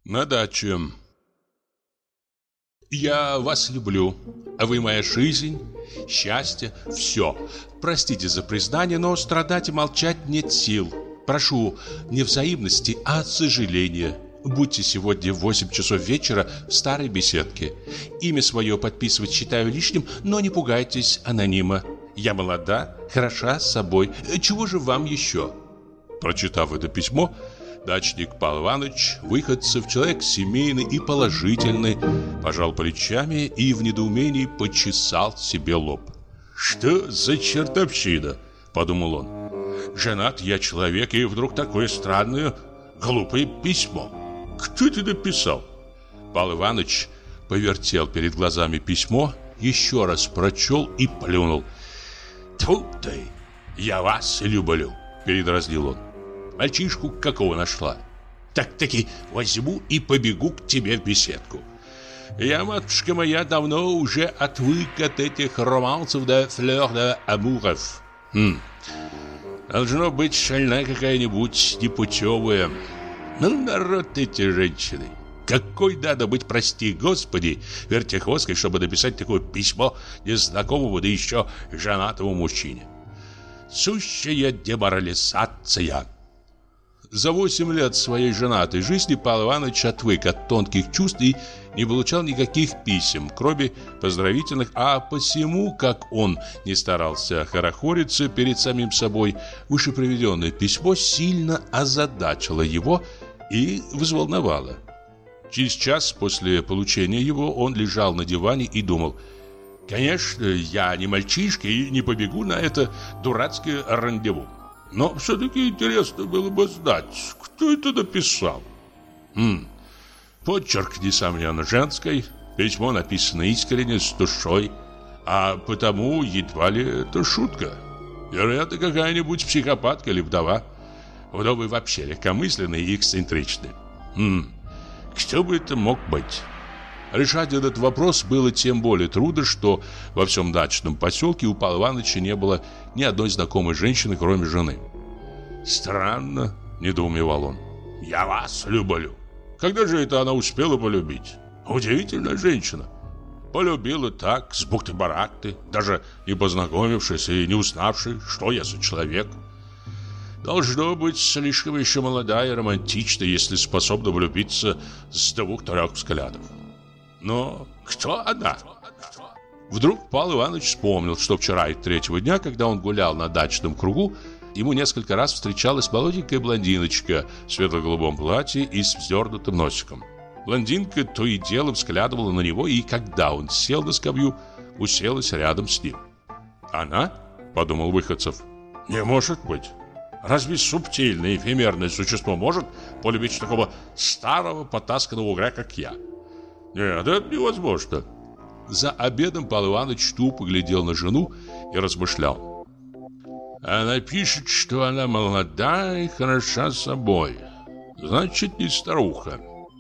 На даче. Я вас люблю, а вы моя жизнь, счастье, все. Простите за признание, но страдать и молчать нет сил. Прошу не взаимности, а сожаления. Будьте сегодня в 8 часов вечера в старой беседке. Имя свое подписывать считаю лишним, но не пугайтесь анонима. Я молода, хороша собой. Чего же вам еще? Прочитав это письмо, дачник Павел Иванович, выходцев, человек семейный и положительный, пожал плечами и в недоумении почесал себе лоб. «Что за чертовщина?» – подумал он. «Женат я человек, и вдруг такое странное, глупое письмо. Кто это написал?» Павел Иванович повертел перед глазами письмо, еще раз прочел и плюнул. «Тьфу ты, я вас люблю!» – передразнил он. «Мальчишку какого нашла? Так-таки возьму и побегу к тебе в беседку. Я, матушка моя, давно уже отвык от этих романсов де флёр де амуров. Должно быть шальная какая-нибудь непутевая. Ну, народ эти женщины. Какой надо быть, прости господи, вертихвосткой, чтобы написать такое письмо незнакомому, да еще женатому мужчине. Сущая деморализация». За 8 лет своей женатой жизни Павел Иванович отвык от тонких чувств и не получал никаких писем, кроме поздравительных, а посему, как он не старался хорохориться перед самим собой, вышеприведенное письмо сильно озадачило его и взволновало. Через час после получения его он лежал на диване и думал: «Конечно, я не мальчишка и не побегу на это дурацкое рандеву. Но все-таки интересно было бы знать, кто это написал. Почерк, несомненно, женской, письмо написано искренне, с душой, а потому едва ли это шутка. Вероятно, какая-нибудь психопатка или вдова. Вдовы вообще легкомысленные и эксцентричные. Кто бы это мог быть?» Решать этот вопрос было тем более трудно, что во всем дачном поселке у Павла Ивановича не было ни одной знакомой женщины, кроме жены. «Странно», — недоумевал он. «Я вас люблю. Когда же это она успела полюбить? Удивительная женщина. Полюбила так, с бухты-барахты, даже не познакомившись и не узнавши, что я за человек. Должно быть, слишком еще молодая и романтична, если способна влюбиться с 2-3 взглядов. Но кто она?» Вдруг Павел Иванович вспомнил, что вчера и 3-го дня, когда он гулял на дачном кругу, ему несколько раз встречалась молоденькая блондиночка в светло-голубом платье и с вздернутым носиком. Блондинка то и дело взглядывала на него, и когда он сел на скамью, уселась рядом с ним. «Она?» – подумал Выходцев. «Не может быть. Разве субтильное эфемерное существо может полюбить такого старого потасканного угря, как я? Нет, это невозможно». За обедом Павел Иванович тупо глядел на жену и размышлял. «Она пишет, что она молода и хороша собой. Значит, не старуха.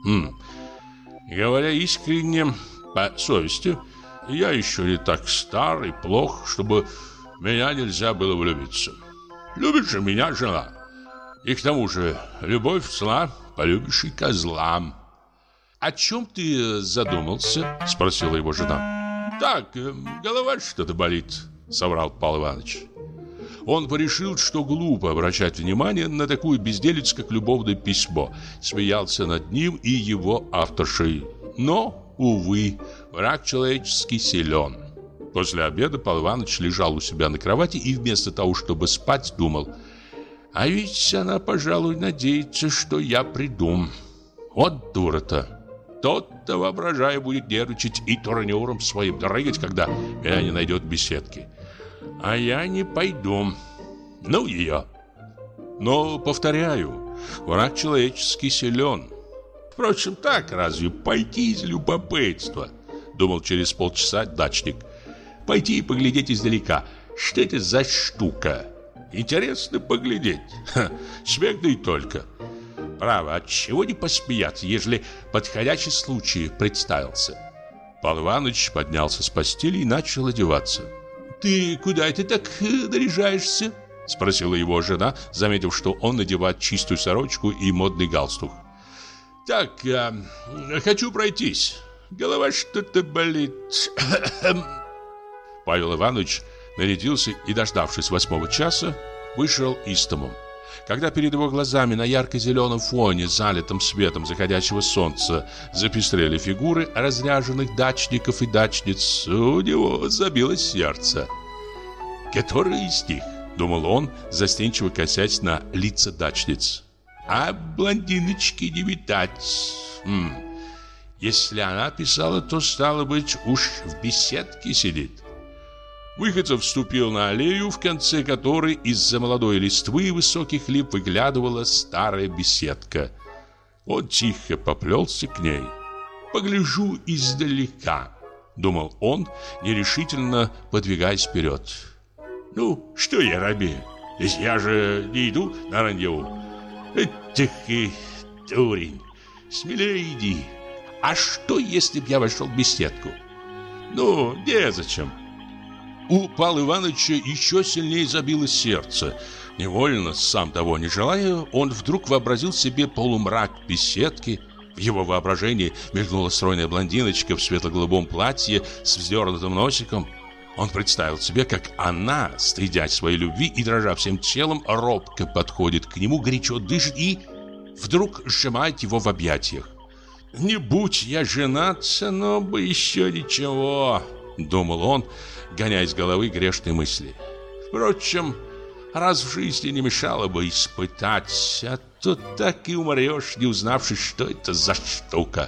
Говоря искренне, по совести, я еще не так стар и плох, чтобы в меня нельзя было влюбиться. Любит же меня жена. И к тому же, любовь зла, полюбишь и козла». «О чем ты задумался?» – спросила его жена. «Так, голова что-то болит», – соврал Павел Иванович. Он порешил, что глупо обращать внимание на такую безделицу, как любовное письмо. Смеялся над ним и его авторшей. Но, увы, враг человеческий силен. После обеда Павел Иванович лежал у себя на кровати и вместо того, чтобы спать, думал: «А ведь она, пожалуй, надеется, что я приду. Вот дура-то. Тот-то, воображая, будет нервничать и турнюром своим дрыгать, когда меня не найдет в беседке. А я не пойду. Ну ее». Но, повторяю, враг человеческий силен. Впрочем, так разве пойти из любопытства? Думал через полчаса дачник. Пойти и поглядеть издалека. Что это за штука? Интересно поглядеть. Смех да и только. Право, отчего не посмеяться, ежели подходящий случай представился? Павел Иванович поднялся с постели и начал одеваться. «Ты куда это так наряжаешься?» — спросила его жена, заметив, что он надевает чистую сорочку и модный галстук. Так, хочу пройтись. Голова что-то болит. Павел Иванович нарядился и, дождавшись 8 часа, вышел из дому. Когда перед его глазами на ярко-зеленом фоне, залитом светом заходящего солнца, запестрели фигуры разряженных дачников и дачниц, у него забилось сердце. «Который из них?» — думал он, застенчиво косясь на лица дачниц. «А блондиночки не видать. Если она писала, то, стало быть, уж в беседке сидит». Выходцев вступил на аллею, в конце которой из-за молодой листвы и высоких лип выглядывала старая беседка. Он тихо поплелся к ней. «Погляжу издалека», — думал он, нерешительно подвигаясь вперед. «Ну, что я робею? Ведь я же не иду на рандеву. Эх и дурень, смелее иди. А что, если б я вошел в беседку? Ну, незачем». У Павла Ивановича еще сильнее забилось сердце. Невольно, сам того не желая, он вдруг вообразил себе полумрак беседки. В его воображении мелькнула стройная блондиночка в светло-голубом платье с вздернутым носиком. Он представил себе, как она, стыдясь своей любви и дрожа всем телом, робко подходит к нему, горячо дышит и вдруг сжимает его в объятиях. «Не будь я женат, но бы еще ничего», — думал он, гоняя из головы грешные мысли. «Впрочем, раз в жизни не мешало бы испытать, а то так и умрешь, не узнавши, что это за штука.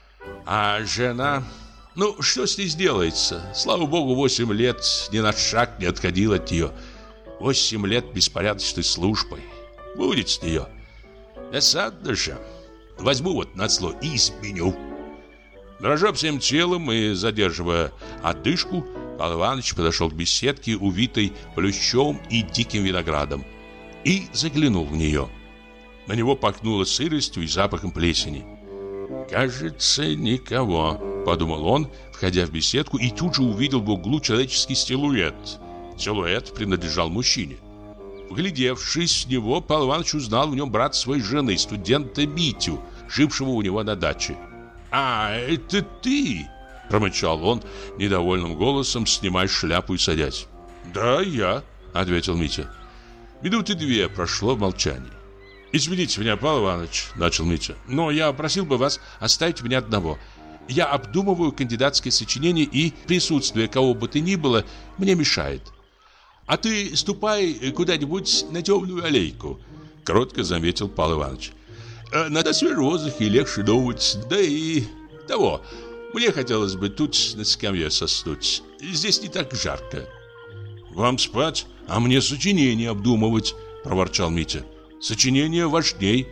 А жена... Ну, что с ней сделается? Слава богу, 8 лет ни на шаг не отходил от нее. 8 лет беспорядочной службой. Будет с нее. Досадно же. Возьму вот назло и изменю». Дрожа всем телом и задерживая отдышку, Павел Иванович подошел к беседке, увитой плющом и диким виноградом, и заглянул в нее. На него пахнуло сыростью и запахом плесени. «Кажется, никого», — подумал он, входя в беседку, и тут же увидел в углу человеческий силуэт. Силуэт принадлежал мужчине. Вглядевшись в него, Павел Иванович узнал в нем брата своей жены, студента Митю, жившего у него на даче. «А, это ты?» — промычал он недовольным голосом, снимая шляпу и садясь. «Да, я», — ответил Митя. Минуты 2 прошло в молчании. «Извините меня, Павел Иванович», — начал Митя, «но я просил бы вас оставить меня одного. Я обдумываю кандидатское сочинение, и присутствие кого бы то ни было мне мешает. А ты ступай куда-нибудь на темную аллейку», — кротко заметил Павел Иванович. «Надо свежий воздух и легче думать, да и того. Мне хотелось бы тут на скамье соснуть. Здесь не так жарко». «Вам спать, а мне сочинение обдумывать», — проворчал Митя. «Сочинение важней».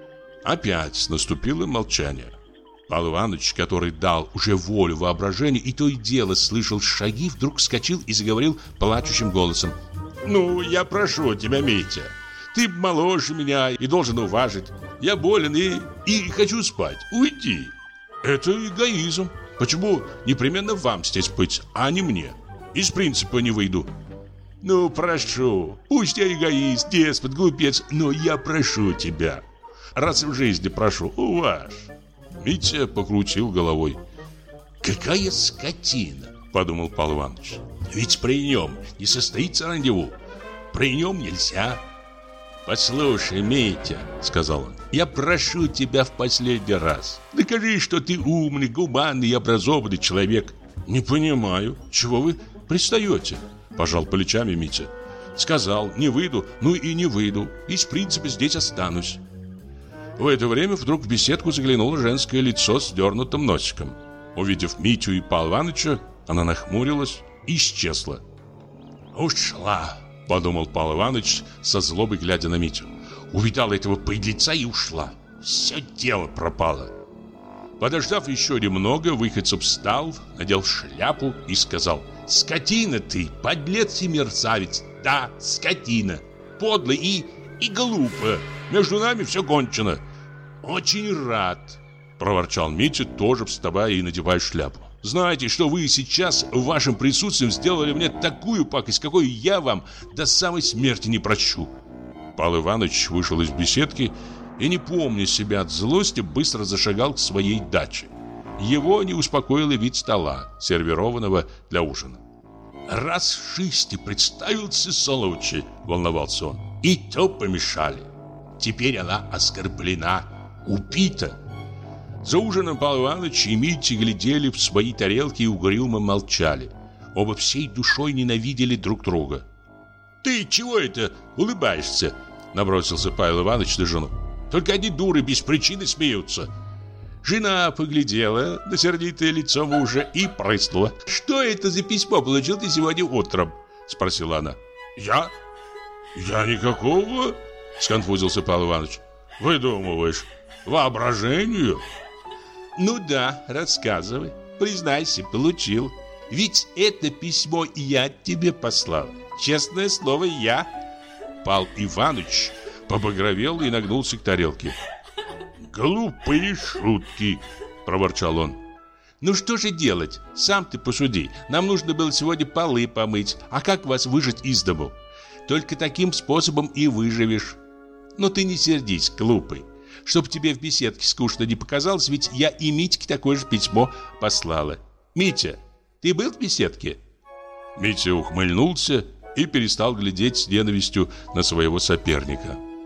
Опять наступило молчание. Павел Иванович, который дал уже волю воображению и то и дело слышал шаги, вдруг вскочил и заговорил плачущим голосом. «Ну, я прошу тебя, Митя, ты моложе меня и должен уважить. Я болен и хочу спать. Уйди». «Это эгоизм. Почему непременно вам здесь быть, а не мне? Из принципа не выйду». «Ну, прошу, пусть я эгоист, деспот, глупец, но я прошу тебя. Раз в жизни прошу, уважь». Митя покрутил головой. «Какая скотина!» — подумал Павел Иванович. «Ведь при нем не состоится рандеву. При нем нельзя». «Послушай, Митя, — сказал он, — я прошу тебя в последний раз. Докажи, что ты умный, гуманный и образованный человек». «Не понимаю, чего вы пристаете?» — пожал плечами Митя. «Сказал, не выйду, ну и не выйду. Из принципа здесь останусь». В это время вдруг в беседку заглянуло женское лицо с дернутым носиком. Увидев Митю и Павла Ивановича, она нахмурилась и исчезла. «Ушла!» — подумал Павел Иванович, со злобой глядя на Митю. «Увидала этого подлеца и ушла. Все дело пропало». Подождав еще немного, выходцев встал, надел шляпу и сказал: «Скотина ты, подлец и мерзавец. Да, скотина. Подлый и глупо. Между нами все кончено». «Очень рад», — проворчал Митя, тоже вставая и надевая шляпу. «Знаете, что вы сейчас в вашем присутствии сделали мне такую пакость, какой я вам до самой смерти не прощу». Павел Иванович вышел из беседки и, не помня себя от злости, быстро зашагал к своей даче. Его не успокоил вид стола, сервированного для ужина. «Раз в жизни представился случай», — волновался он, — «и то помешали. Теперь она оскорблена, убита». За ужином Павел Иванович и Митя глядели в свои тарелки и угрюмо молчали. Оба всей душой ненавидели друг друга. «Ты чего это улыбаешься?» — набросился Павел Иванович на жену. «Только одни дуры без причины смеются». Жена поглядела на сердитое лицо мужа и прыснула. «Что это за письмо получил ты сегодня утром?» — спросила она. «Я никакого?» — сконфузился Павел Иванович. «Выдумываешь? Воображению?» «Ну да, рассказывай. Признайся, получил. Ведь это письмо я тебе послал. Честное слово, я». Павел Иванович побагровел и нагнулся к тарелке. «Глупые шутки!» – проворчал он. «Ну что же делать? Сам ты посуди. Нам нужно было сегодня полы помыть. А как вас выжить из дому? Только таким способом и выживешь. Но ты не сердись, глупый. Чтоб тебе в беседке скучно не показалось, ведь я и Митьке такое же письмо послала. Митя, ты был в беседке?» Митя ухмыльнулся и перестал глядеть с ненавистью на своего соперника.